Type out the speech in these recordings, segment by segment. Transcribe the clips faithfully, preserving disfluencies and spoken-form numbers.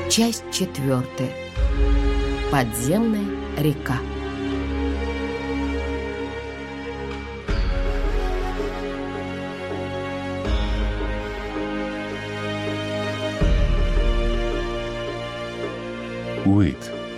Часть четвертая. Подземная река. Уит.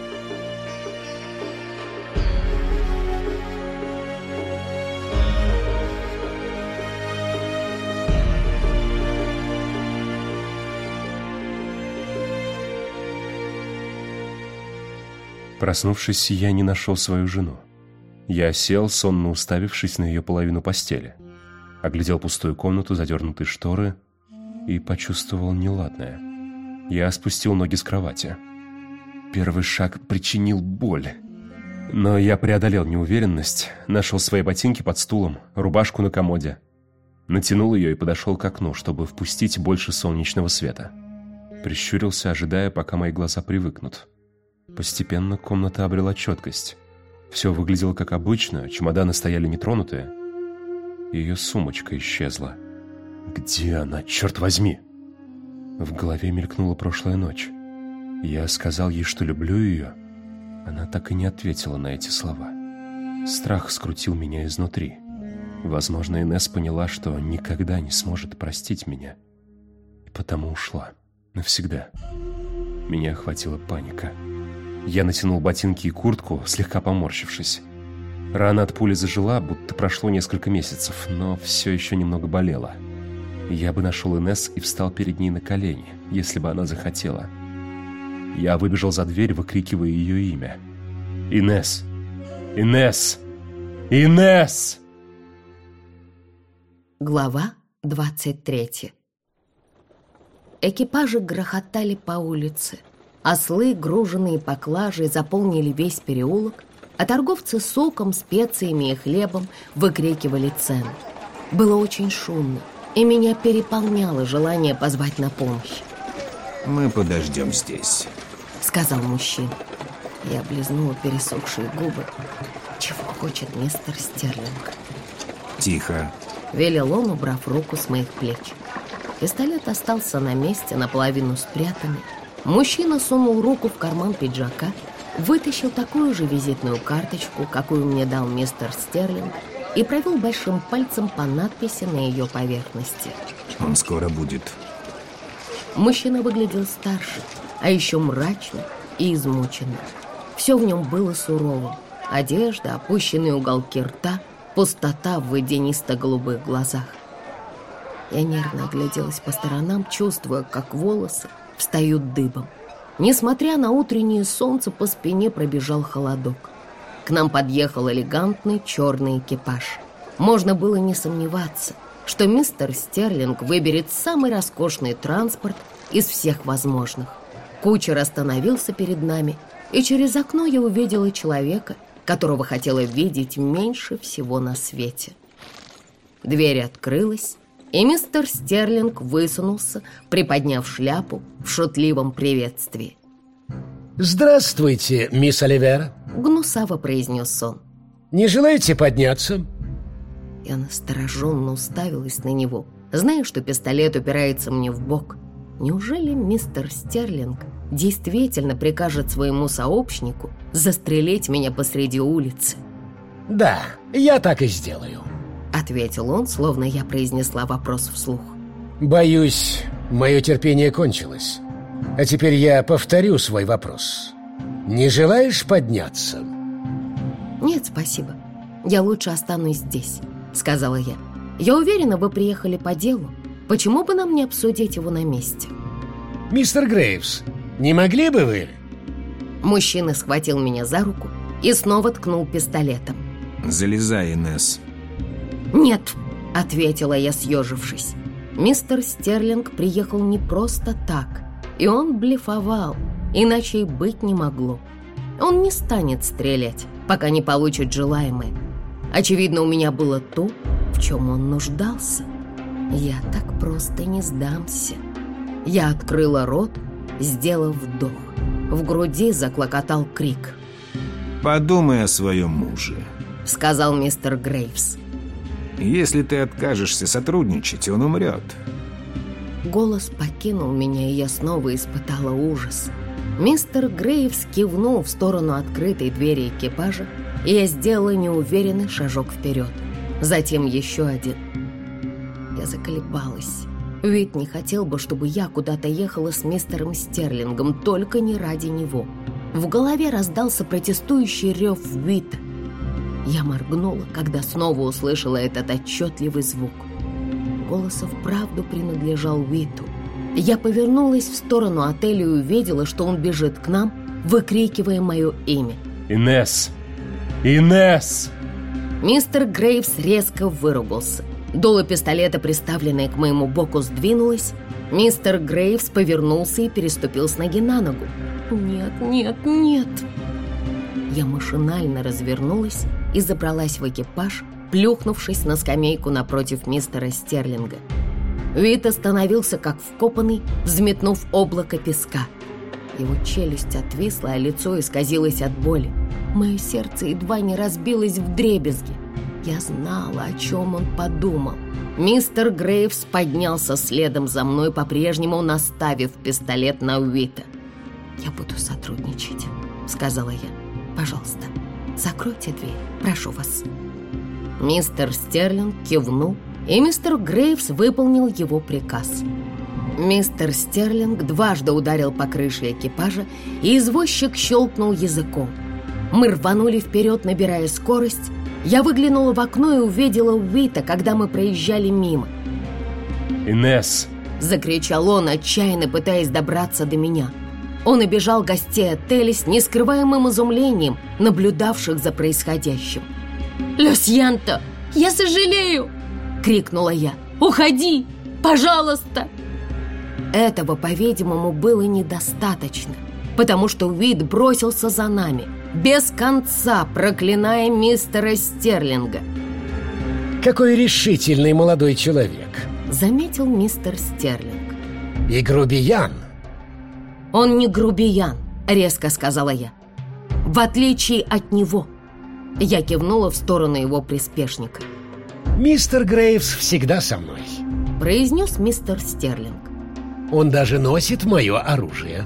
Проснувшись, я не нашел свою жену. Я сел, сонно уставившись на ее половину постели. Оглядел пустую комнату, задернутые шторы и почувствовал неладное. Я спустил ноги с кровати. Первый шаг причинил боль. Но я преодолел неуверенность, нашел свои ботинки под стулом, рубашку на комоде. Натянул ее и подошел к окну, чтобы впустить больше солнечного света. Прищурился, ожидая, пока мои глаза привыкнут. Постепенно комната обрела четкость. Все выглядело как обычно, чемоданы стояли нетронутые. Ее сумочка исчезла. Где она, черт возьми? В голове мелькнула прошлая ночь. Я сказал ей, что люблю ее. Она так и не ответила на эти слова. Страх скрутил меня изнутри. Возможно, Инесс поняла, что никогда не сможет простить меня. И потому ушла. Навсегда. Меня охватила паника. Я натянул ботинки и куртку, слегка поморщившись. Рана от пули зажила, будто прошло несколько месяцев, но все еще немного болела. Я бы нашел Инесс и встал перед ней на колени, если бы она захотела. Я выбежал за дверь, выкрикивая ее имя. «Инесс! Инесс! Инесс!» Глава двадцать третья. Экипажи грохотали по улице. Ослы, груженные поклажей, заполнили весь переулок, а торговцы соком, специями и хлебом выкрикивали цены. Было очень шумно, и меня переполняло желание позвать на помощь. «Мы подождем здесь», — сказал мужчина. Я облизнула пересохшие губы. Чего хочет мистер Стерлинг? «Тихо», — велел он, убрав руку с моих плеч. Пистолет остался на месте, наполовину спрятанный. Мужчина сунул руку в карман пиджака, вытащил такую же визитную карточку, какую мне дал мистер Стерлинг, и провел большим пальцем по надписи на ее поверхности. «Он скоро будет». Мужчина выглядел старше, а еще мрачно и измученно. Все в нем было суровым. Одежда, опущенные уголки рта, пустота в водянисто-голубых глазах. Я нервно огляделась по сторонам, чувствуя, как волосы встают дыбом. Несмотря на утреннее солнце, по спине пробежал холодок. К нам подъехал элегантный черный экипаж. Можно было не сомневаться, что мистер Стерлинг выберет самый роскошный транспорт из всех возможных. Кучер остановился перед нами, и через окно я увидела человека, которого хотела видеть меньше всего на свете. Дверь открылась, и мистер Стерлинг высунулся, приподняв шляпу в шутливом приветствии. «Здравствуйте, мисс Оливера», — гнусаво произнес он. «Не желаете подняться?» Я настороженно уставилась на него, зная, что пистолет упирается мне в бок. Неужели мистер Стерлинг действительно прикажет своему сообщнику застрелить меня посреди улицы? «Да, я так и сделаю», — ответил он, словно я произнесла вопрос вслух. «Боюсь, мое терпение кончилось. А теперь я повторю свой вопрос. Не желаешь подняться?» «Нет, спасибо. Я лучше останусь здесь», — сказала я. «Я уверена, вы приехали по делу. Почему бы нам не обсудить его на месте?» «Мистер Грейвс, не могли бы вы?» Мужчина схватил меня за руку и снова ткнул пистолетом. «Залезай, Инесс». «Нет», — ответила я, съежившись. Мистер Стерлинг приехал не просто так, и он блефовал, иначе и быть не могло. Он не станет стрелять, пока не получит желаемое. Очевидно, у меня было то, в чем он нуждался. Я так просто не сдамся. Я открыла рот, сделав вдох. В груди заклокотал крик. «Подумай о своем муже», — сказал мистер Грейвс. «Если ты откажешься сотрудничать, он умрет». Голос покинул меня, и я снова испытала ужас. Мистер Грейвс кивнул в сторону открытой двери экипажа, и я сделала неуверенный шажок вперед. Затем еще один. Я заколебалась. Уит не хотел бы, чтобы я куда-то ехала с мистером Стерлингом, только не ради него. В голове раздался протестующий рев Уита. Я моргнула, когда снова услышала этот отчетливый звук. Голос вправду принадлежал Уиту. Я повернулась в сторону отеля и увидела, что он бежит к нам, выкрикивая мое имя. «Инесс! Инесс!» Мистер Грейвс резко выругался. Дуло пистолета, приставленное к моему боку, сдвинулось. Мистер Грейвс повернулся и переступил с ноги на ногу. «Нет, нет, нет!» Я машинально развернулась и забралась в экипаж, плюхнувшись на скамейку напротив мистера Стерлинга. Уит остановился как вкопанный, взметнув облако песка. Его челюсть отвисла, а лицо исказилось от боли. Мое сердце едва не разбилось вдребезги. Я знала, о чем он подумал. Мистер Грейвс поднялся следом за мной, по-прежнему наставив пистолет на Уита. «Я буду сотрудничать», — сказала я. «Пожалуйста, закройте дверь, прошу вас». Мистер Стерлинг кивнул, и мистер Грейвс выполнил его приказ. Мистер Стерлинг дважды ударил по крыше экипажа, и извозчик щелкнул языком. Мы рванули вперед, набирая скорость. Я выглянула в окно и увидела Уита, когда мы проезжали мимо. «Инесс!» — закричал он, отчаянно пытаясь добраться до меня. Он обежал гостей отеля с нескрываемым изумлением, наблюдавших за происходящим. «Люсьянто, я сожалею!» — крикнула я. «Уходи! Пожалуйста!» Этого, по-видимому, было недостаточно, потому что Уит бросился за нами, без конца проклиная мистера Стерлинга. «Какой решительный молодой человек!» — заметил мистер Стерлинг. «И грубиян!» «Он не грубиян», — резко сказала я. «В отличие от него». Я кивнула в сторону его приспешника. «Мистер Грейвс всегда со мной», — произнес мистер Стерлинг. «Он даже носит мое оружие».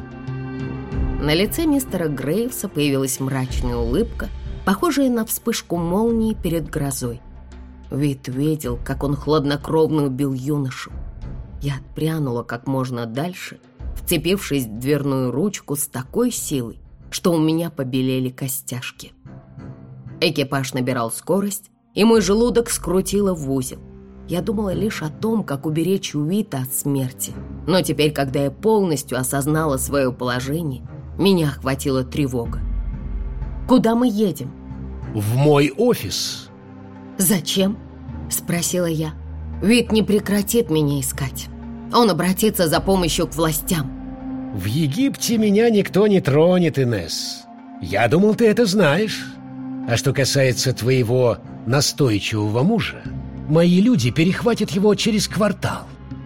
На лице мистера Грейвса появилась мрачная улыбка, похожая на вспышку молнии перед грозой. Уит видел, как он хладнокровно убил юношу. Я отпрянула как можно дальше, вцепившись в дверную ручку с такой силой, что у меня побелели костяшки. Экипаж набирал скорость, и мой желудок скрутило в узел. Я думала лишь о том, как уберечь Уита от смерти. Но теперь, когда я полностью осознала свое положение, меня охватила тревога. «Куда мы едем?» «В мой офис». «Зачем?» — спросила я. «Уит не прекратит меня искать. Он обратится за помощью к властям». «В Египте меня никто не тронет, Инесс. Я думал, ты это знаешь. А что касается твоего настойчивого мужа, мои люди перехватят его через квартал».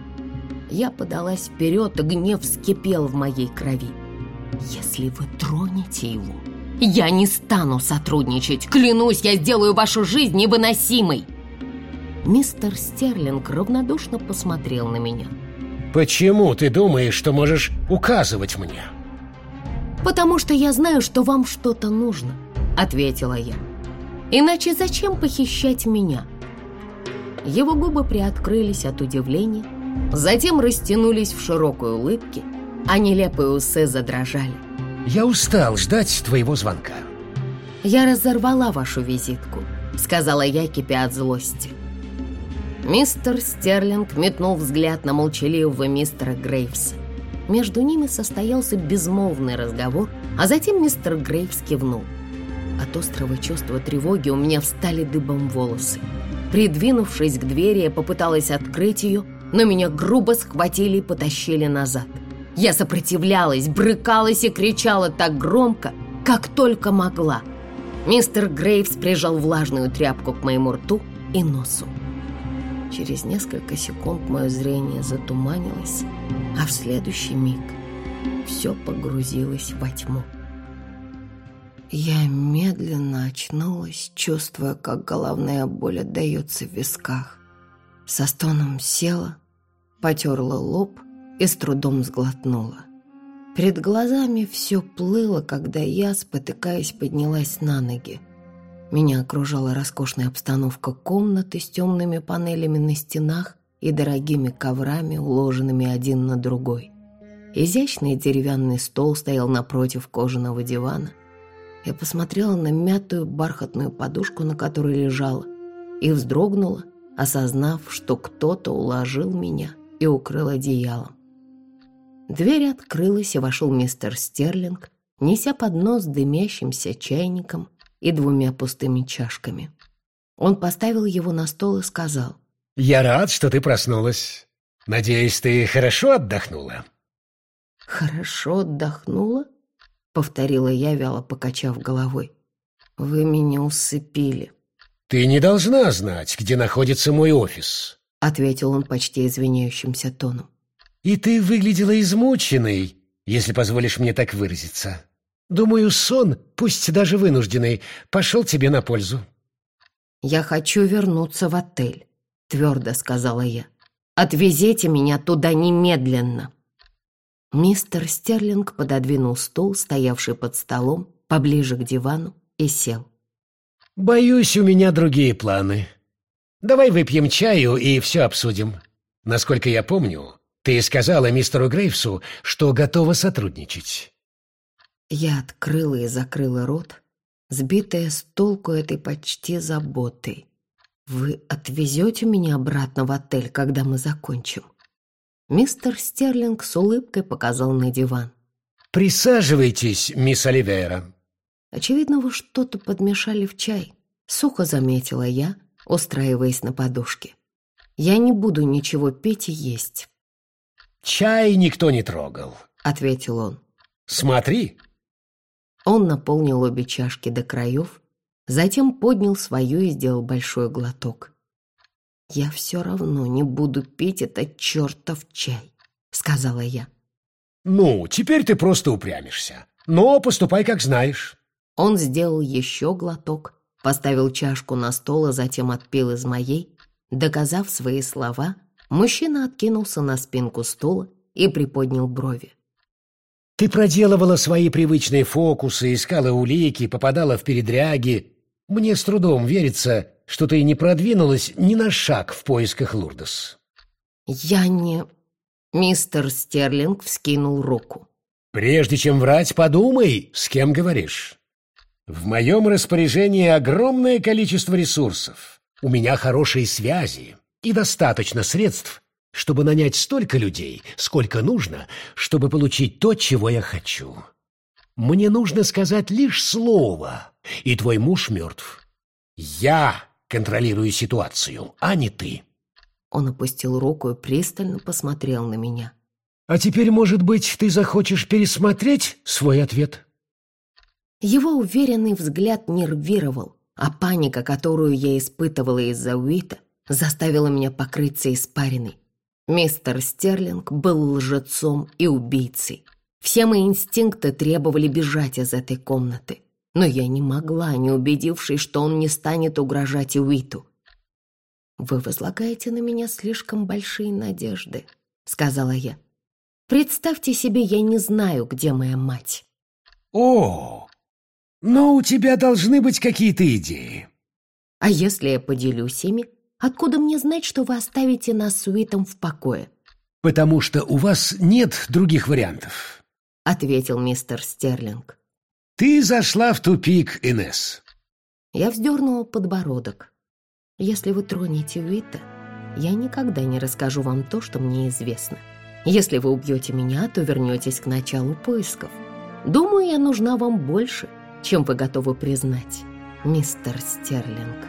Я подалась вперед, и гнев вскипел в моей крови. «Если вы тронете его, я не стану сотрудничать. Клянусь, я сделаю вашу жизнь невыносимой». Мистер Стерлинг равнодушно посмотрел на меня. «Почему ты думаешь, что можешь указывать мне?» «Потому что я знаю, что вам что-то нужно», — ответила я. «Иначе зачем похищать меня?» Его губы приоткрылись от удивления, затем растянулись в широкой улыбке, а нелепые усы задрожали. «Я устал ждать твоего звонка». «Я разорвала вашу визитку», — сказала я, кипя от злости. Мистер Стерлинг метнул взгляд на молчаливого мистера Грейвса. Между ними состоялся безмолвный разговор, а затем мистер Грейвс кивнул. От острого чувства тревоги у меня встали дыбом волосы. Придвинувшись к двери, я попыталась открыть ее, но меня грубо схватили и потащили назад. Я сопротивлялась, брыкалась и кричала так громко, как только могла. Мистер Грейвс прижал влажную тряпку к моему рту и носу. Через несколько секунд мое зрение затуманилось, а в следующий миг все погрузилось во тьму. Я медленно очнулась, чувствуя, как головная боль отдается в висках. Со стоном села, потерла лоб и с трудом сглотнула. Перед глазами все плыло, когда я, спотыкаясь, поднялась на ноги. Меня окружала роскошная обстановка комнаты с темными панелями на стенах и дорогими коврами, уложенными один на другой. Изящный деревянный стол стоял напротив кожаного дивана. Я посмотрела на мятую бархатную подушку, на которой лежала, и вздрогнула, осознав, что кто-то уложил меня и укрыл одеялом. Дверь открылась, и вошел мистер Стерлинг, неся поднос с дымящимся чайником и двумя пустыми чашками. Он поставил его на стол и сказал: «Я рад, что ты проснулась. Надеюсь, ты хорошо отдохнула?» «Хорошо отдохнула?» — повторила я, вяло покачав головой. «Вы меня усыпили». «Ты не должна знать, где находится мой офис», — ответил он почти извиняющимся тоном. «И ты выглядела измученной, если позволишь мне так выразиться. Думаю, сон, пусть даже вынужденный, пошел тебе на пользу». «Я хочу вернуться в отель», — твердо сказала я. «Отвезите меня туда немедленно». Мистер Стерлинг пододвинул стул, стоявший под столом, поближе к дивану, и сел. «Боюсь, у меня другие планы. Давай выпьем чаю и все обсудим. Насколько я помню, ты сказала мистеру Грейвсу, что готова сотрудничать». Я открыла и закрыла рот, сбитая с толку этой почти заботой. «Вы отвезете меня обратно в отель, когда мы закончим?» Мистер Стерлинг с улыбкой показал на диван. «Присаживайтесь, мисс Оливейра». Очевидно, вы что-то подмешали в чай, сухо заметила я, устраиваясь на подушке. «Я не буду ничего пить и есть». «Чай никто не трогал», — ответил он. «Смотри». Он наполнил обе чашки до краев, затем поднял свою и сделал большой глоток. «Я все равно не буду пить этот чертов чай», — сказала я. «Ну, теперь ты просто упрямишься. Но поступай, как знаешь». Он сделал еще глоток, поставил чашку на стол, а затем отпил из моей. Доказав свои слова, мужчина откинулся на спинку стула и приподнял брови. «Ты проделывала свои привычные фокусы, искала улики, попадала в передряги. Мне с трудом верится, что ты не продвинулась ни на шаг в поисках Лурдес». «Я не...» Мистер Стерлинг вскинул руку. «Прежде чем врать, подумай, с кем говоришь. В моем распоряжении огромное количество ресурсов. У меня хорошие связи и достаточно средств, чтобы нанять столько людей, сколько нужно, чтобы получить то, чего я хочу. Мне нужно сказать лишь слово, и твой муж мертв. Я контролирую ситуацию, а не ты». Он опустил руку и пристально посмотрел на меня. «А теперь, может быть, ты захочешь пересмотреть свой ответ?» Его уверенный взгляд нервировал, а паника, которую я испытывала из-за Уита, заставила меня покрыться испариной. Мистер Стерлинг был лжецом и убийцей. Все мои инстинкты требовали бежать из этой комнаты, но я не могла, не убедившись, что он не станет угрожать Уиту. «Вы возлагаете на меня слишком большие надежды», — сказала я. «Представьте себе, я не знаю, где моя мать». «О, но у тебя должны быть какие-то идеи». «А если я поделюсь ими, откуда мне знать, что вы оставите нас с Уитом в покое?» «Потому что у вас нет других вариантов», — ответил мистер Стерлинг. «Ты зашла в тупик, Инесс». Я вздернула подбородок. «Если вы тронете Уита, я никогда не расскажу вам то, что мне известно. Если вы убьете меня, то вернетесь к началу поисков. Думаю, я нужна вам больше, чем вы готовы признать, мистер Стерлинг».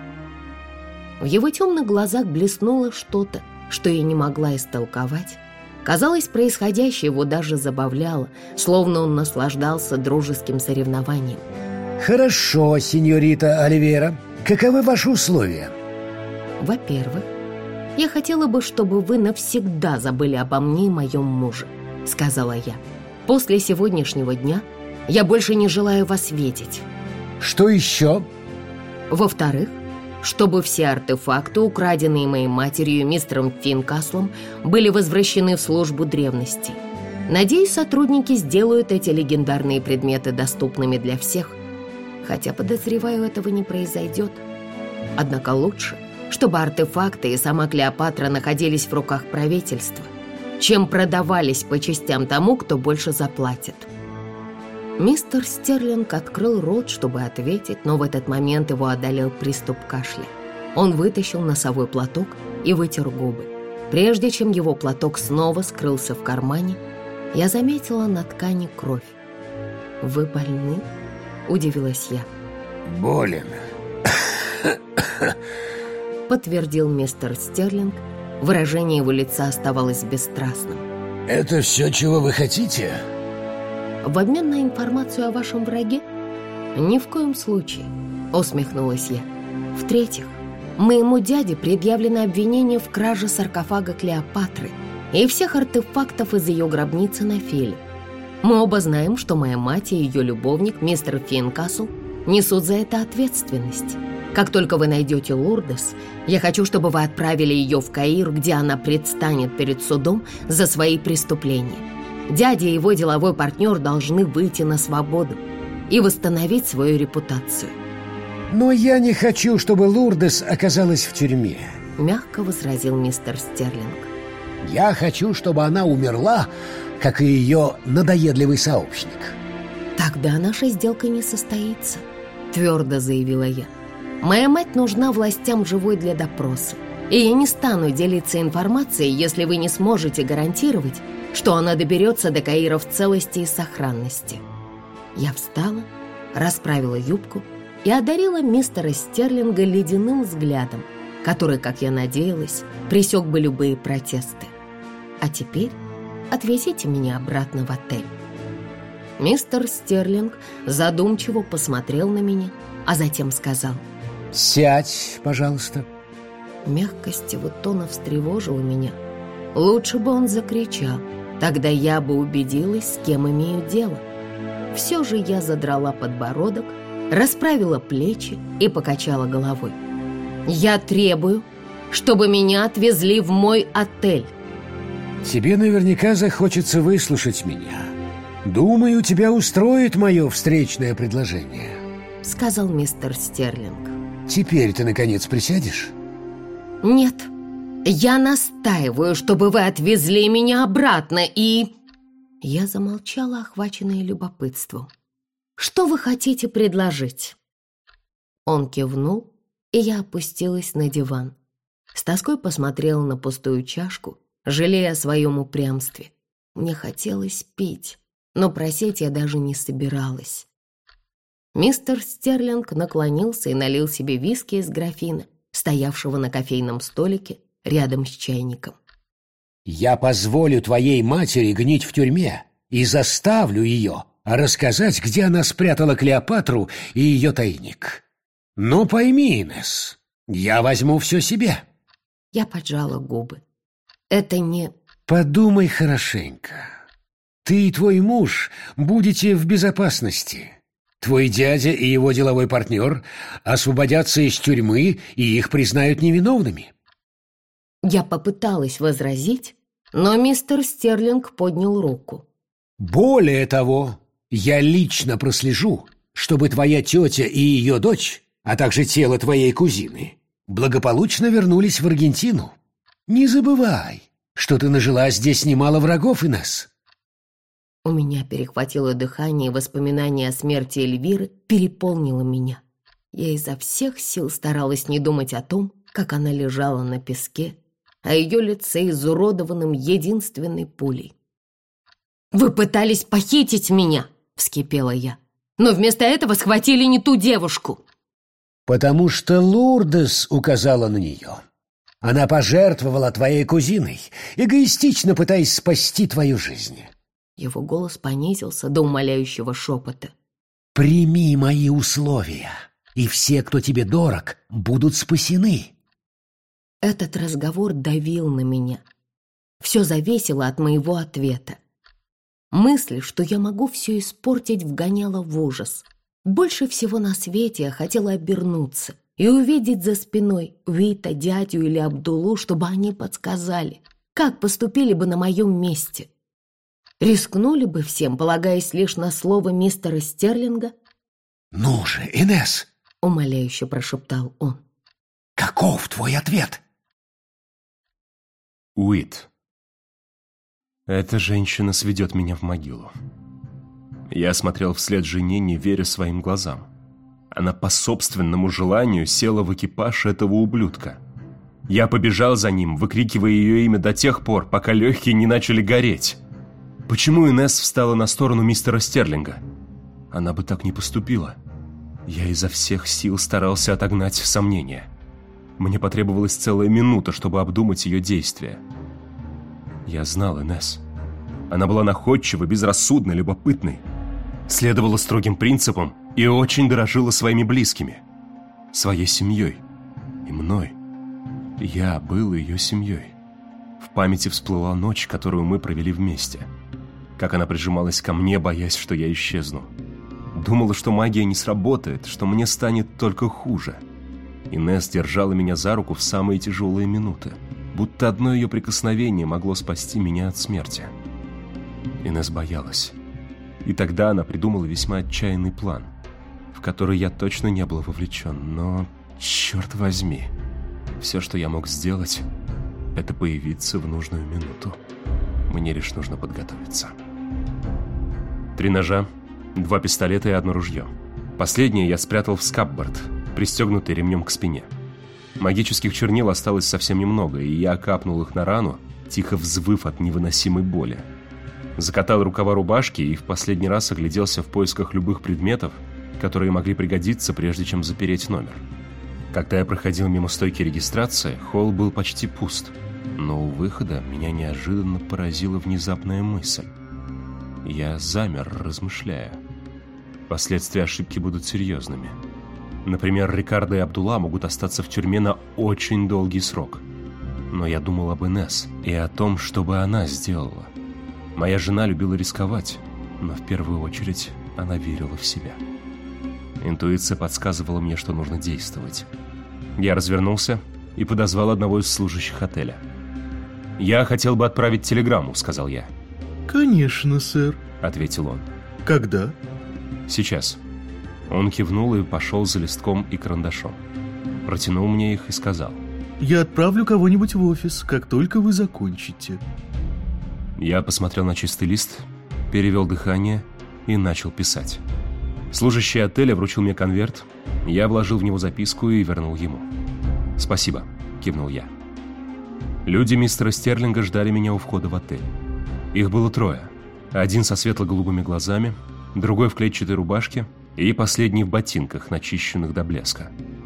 В его темных глазах блеснуло что-то, что я не могла истолковать. Казалось, происходящее его даже забавляло, словно он наслаждался дружеским соревнованием. «Хорошо, сеньорита Оливейра. Каковы ваши условия?» «Во-первых, я хотела бы, чтобы вы навсегда забыли обо мне и моем муже», — сказала я. «После сегодняшнего дня я больше не желаю вас видеть». «Что еще?» «Во-вторых, чтобы все артефакты, украденные моей матерью и мистером Финкаслом, были возвращены в службу древности. Надеюсь, сотрудники сделают эти легендарные предметы доступными для всех, хотя, подозреваю, этого не произойдет. Однако лучше, чтобы артефакты и сама Клеопатра находились в руках правительства, чем продавались по частям тому, кто больше заплатит. Мистер Стерлинг открыл рот, чтобы ответить, но в этот момент его одолел приступ кашля. Он вытащил носовой платок и вытер губы. Прежде чем его платок снова скрылся в кармане, я заметила на ткани кровь. «Вы больны?» — удивилась я. «Болен», — подтвердил мистер Стерлинг. Выражение его лица оставалось бесстрастным. «Это все, чего вы хотите?» «В обмен на информацию о вашем враге? Ни в коем случае», — усмехнулась я. «В-третьих, моему дяде предъявлено обвинение в краже саркофага Клеопатры и всех артефактов из ее гробницы на Филе. Мы оба знаем, что моя мать и ее любовник, мистер Финкасл, несут за это ответственность. Как только вы найдете Лурдес, я хочу, чтобы вы отправили ее в Каир, где она предстанет перед судом за свои преступления. Дядя и его деловой партнер должны выйти на свободу и восстановить свою репутацию». «Но я не хочу, чтобы Лурдес оказалась в тюрьме», — мягко возразил мистер Стерлинг. «Я хочу, чтобы она умерла, как и ее надоедливый сообщник». «Тогда наша сделка не состоится», — твердо заявила я. «Моя мать нужна властям живой для допроса, и я не стану делиться информацией, если вы не сможете гарантировать, что она доберется до Каира в целости и сохранности». Я встала, расправила юбку и одарила мистера Стерлинга ледяным взглядом, который, как я надеялась, пресек бы любые протесты. «А теперь отвезите меня обратно в отель». Мистер Стерлинг задумчиво посмотрел на меня, а затем сказал: «Сядь, пожалуйста». Мягкость его тона встревожила меня. Лучше бы он закричал, тогда я бы убедилась, с кем имею дело. Все же я задрала подбородок, расправила плечи и покачала головой. «Я требую, чтобы меня отвезли в мой отель». «Тебе наверняка захочется выслушать меня. Думаю, тебя устроит мое встречное предложение», — сказал мистер Стерлинг. «Теперь ты, наконец, присядешь?» «Нет, я настаиваю, чтобы вы отвезли меня обратно и...» Я замолчала, охваченная любопытством. «Что вы хотите предложить?» Он кивнул, и я опустилась на диван. С тоской посмотрела на пустую чашку, жалея о своем упрямстве. Мне хотелось пить, но просить я даже не собиралась. Мистер Стерлинг наклонился и налил себе виски из графина, стоявшего на кофейном столике рядом с чайником. «Я позволю твоей матери гнить в тюрьме и заставлю ее рассказать, где она спрятала Клеопатру и ее тайник. Но пойми, Инесс, я возьму все себе». Я поджала губы. «Это не...» «Подумай хорошенько. Ты и твой муж будете в безопасности. Твой дядя и его деловой партнер освободятся из тюрьмы, и их признают невиновными». Я попыталась возразить, но мистер Стерлинг поднял руку. «Более того, я лично прослежу, чтобы твоя тетя и ее дочь, а также тело твоей кузины, благополучно вернулись в Аргентину. Не забывай, что ты нажила здесь немало врагов, Инесс». У меня перехватило дыхание, и воспоминание о смерти Эльвиры переполнило меня. Я изо всех сил старалась не думать о том, как она лежала на песке, а ее лице изуродованным единственной пулей. «Вы пытались похитить меня!» — вскипела я. «Но вместо этого схватили не ту девушку!» «Потому что Лурдес указала на нее. Она пожертвовала твоей кузиной, эгоистично пытаясь спасти твою жизнь». Его голос понизился до умоляющего шепота. «Прими мои условия, и все, кто тебе дорог, будут спасены». Этот разговор давил на меня. Все зависело от моего ответа. Мысль, что я могу все испортить, вгоняла в ужас. Больше всего на свете я хотела обернуться и увидеть за спиной Уита, дядю или Абдулу, чтобы они подсказали, как поступили бы на моем месте. Рискнули бы всем, полагаясь лишь на слово мистера Стерлинга? «Ну же, Инесс!» — умоляюще прошептал он. «Каков твой ответ?» Уит. Эта женщина сведет меня в могилу. Я смотрел вслед жене, не веря своим глазам. Она по собственному желанию села в экипаж этого ублюдка. Я побежал за ним, выкрикивая ее имя до тех пор, пока легкие не начали гореть. Почему Инесс встала на сторону мистера Стерлинга? Она бы так не поступила. Я изо всех сил старался отогнать сомнения. Мне потребовалась целая минута, чтобы обдумать ее действия. Я знал Инесс. Она была находчивой, безрассудной, любопытной. Следовала строгим принципам и очень дорожила своими близкими. Своей семьей. И мной. Я был ее семьей. В памяти всплыла ночь, которую мы провели вместе. Как она прижималась ко мне, боясь, что я исчезну. Думала, что магия не сработает, что мне станет только хуже. Инесс держала меня за руку в самые тяжелые минуты, будто одно ее прикосновение могло спасти меня от смерти. Инесс боялась. И тогда она придумала весьма отчаянный план, в который я точно не был вовлечен, но, черт возьми, все, что я мог сделать, это появиться в нужную минуту. Мне лишь нужно подготовиться. Три ножа, два пистолета и одно ружье. Последнее я спрятал в скапборд, пристегнутый ремнем к спине. Магических чернил осталось совсем немного, и я капнул их на рану, тихо взвыв от невыносимой боли. Закатал рукава рубашки и в последний раз огляделся в поисках любых предметов, которые могли пригодиться, прежде чем запереть номер. Когда я проходил мимо стойки регистрации, холл был почти пуст, но у выхода меня неожиданно поразила внезапная мысль. Я замер, размышляя. Последствия ошибки будут серьезными. Например, Рикардо и Абдулла могут остаться в тюрьме на очень долгий срок. Но я думал об Инесс и о том, что бы она сделала. Моя жена любила рисковать, но в первую очередь она верила в себя. Интуиция подсказывала мне, что нужно действовать. Я развернулся и подозвал одного из служащих отеля. «Я хотел бы отправить телеграмму», — сказал я. «Конечно, сэр», — ответил он. «Когда?» «Сейчас». Он кивнул и пошел за листком и карандашом. Протянул мне их и сказал: «Я отправлю кого-нибудь в офис, как только вы закончите». Я посмотрел на чистый лист, перевел дыхание и начал писать. Служащий отеля вручил мне конверт, я вложил в него записку и вернул ему. «Спасибо», — кивнул я. Люди мистера Стерлинга ждали меня у входа в отель. Их было трое. Один со светло-голубыми глазами, другой в клетчатой рубашке и последний в ботинках, начищенных до блеска.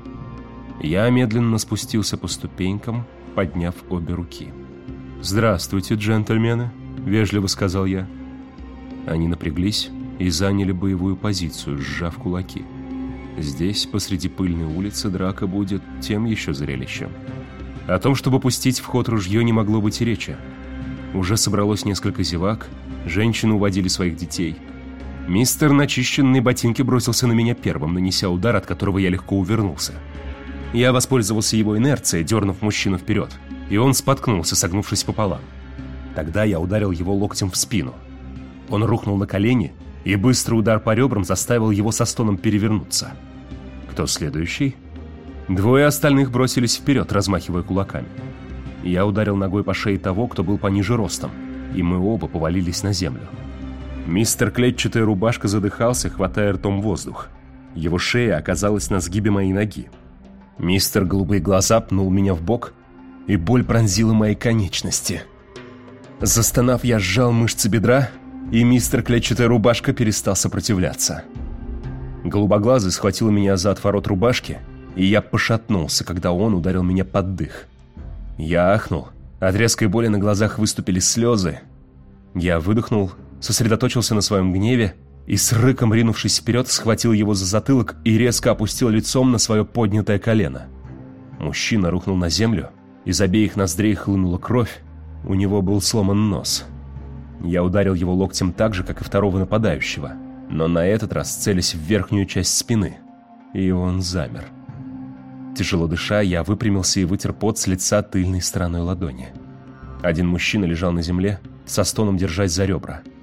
Я медленно спустился по ступенькам, подняв обе руки. «Здравствуйте, джентльмены», — вежливо сказал я. Они напряглись и заняли боевую позицию, сжав кулаки. Здесь, посреди пыльной улицы, драка будет тем еще зрелищем. О том, чтобы пустить в ход ружье, не могло быть и речи. Уже собралось несколько зевак, женщины уводили своих детей. Мистер начищенные ботинки бросился на меня первым, нанеся удар, от которого я легко увернулся. Я воспользовался его инерцией, дернув мужчину вперед, и он споткнулся, согнувшись пополам. Тогда я ударил его локтем в спину. Он рухнул на колени, и быстрый удар по ребрам заставил его со стоном перевернуться. Кто следующий? Двое остальных бросились вперед, размахивая кулаками. Я ударил ногой по шее того, кто был пониже ростом, и мы оба повалились на землю. Мистер Клетчатая рубашка задыхался, хватая ртом воздух. Его шея оказалась на сгибе моей ноги. Мистер Голубые глаза пнул меня в бок, и боль пронзила мои конечности. Застонав, я сжал мышцы бедра, и мистер Клетчатая рубашка перестал сопротивляться. Голубоглазый схватил меня за отворот рубашки, и я пошатнулся, когда он ударил меня под дых. Я ахнул, от резкой боли на глазах выступили слезы. Я выдохнул, сосредоточился на своем гневе и с рыком, ринувшись вперед, схватил его за затылок и резко опустил лицом на свое поднятое колено. Мужчина рухнул на землю, из обеих ноздрей хлынула кровь, у него был сломан нос. Я ударил его локтем так же, как и второго нападающего, но на этот раз целясь в верхнюю часть спины, и он замер. Тяжело дыша, я выпрямился и вытер пот с лица тыльной стороной ладони. Один мужчина лежал на земле, со стоном держась за ребра.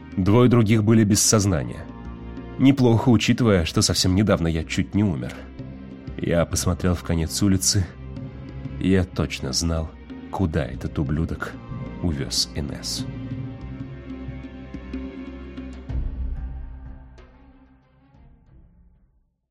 Двое других были без сознания. Неплохо, учитывая, что совсем недавно я чуть не умер. Я посмотрел в конец улицы, и я точно знал, куда этот ублюдок увез Инесс.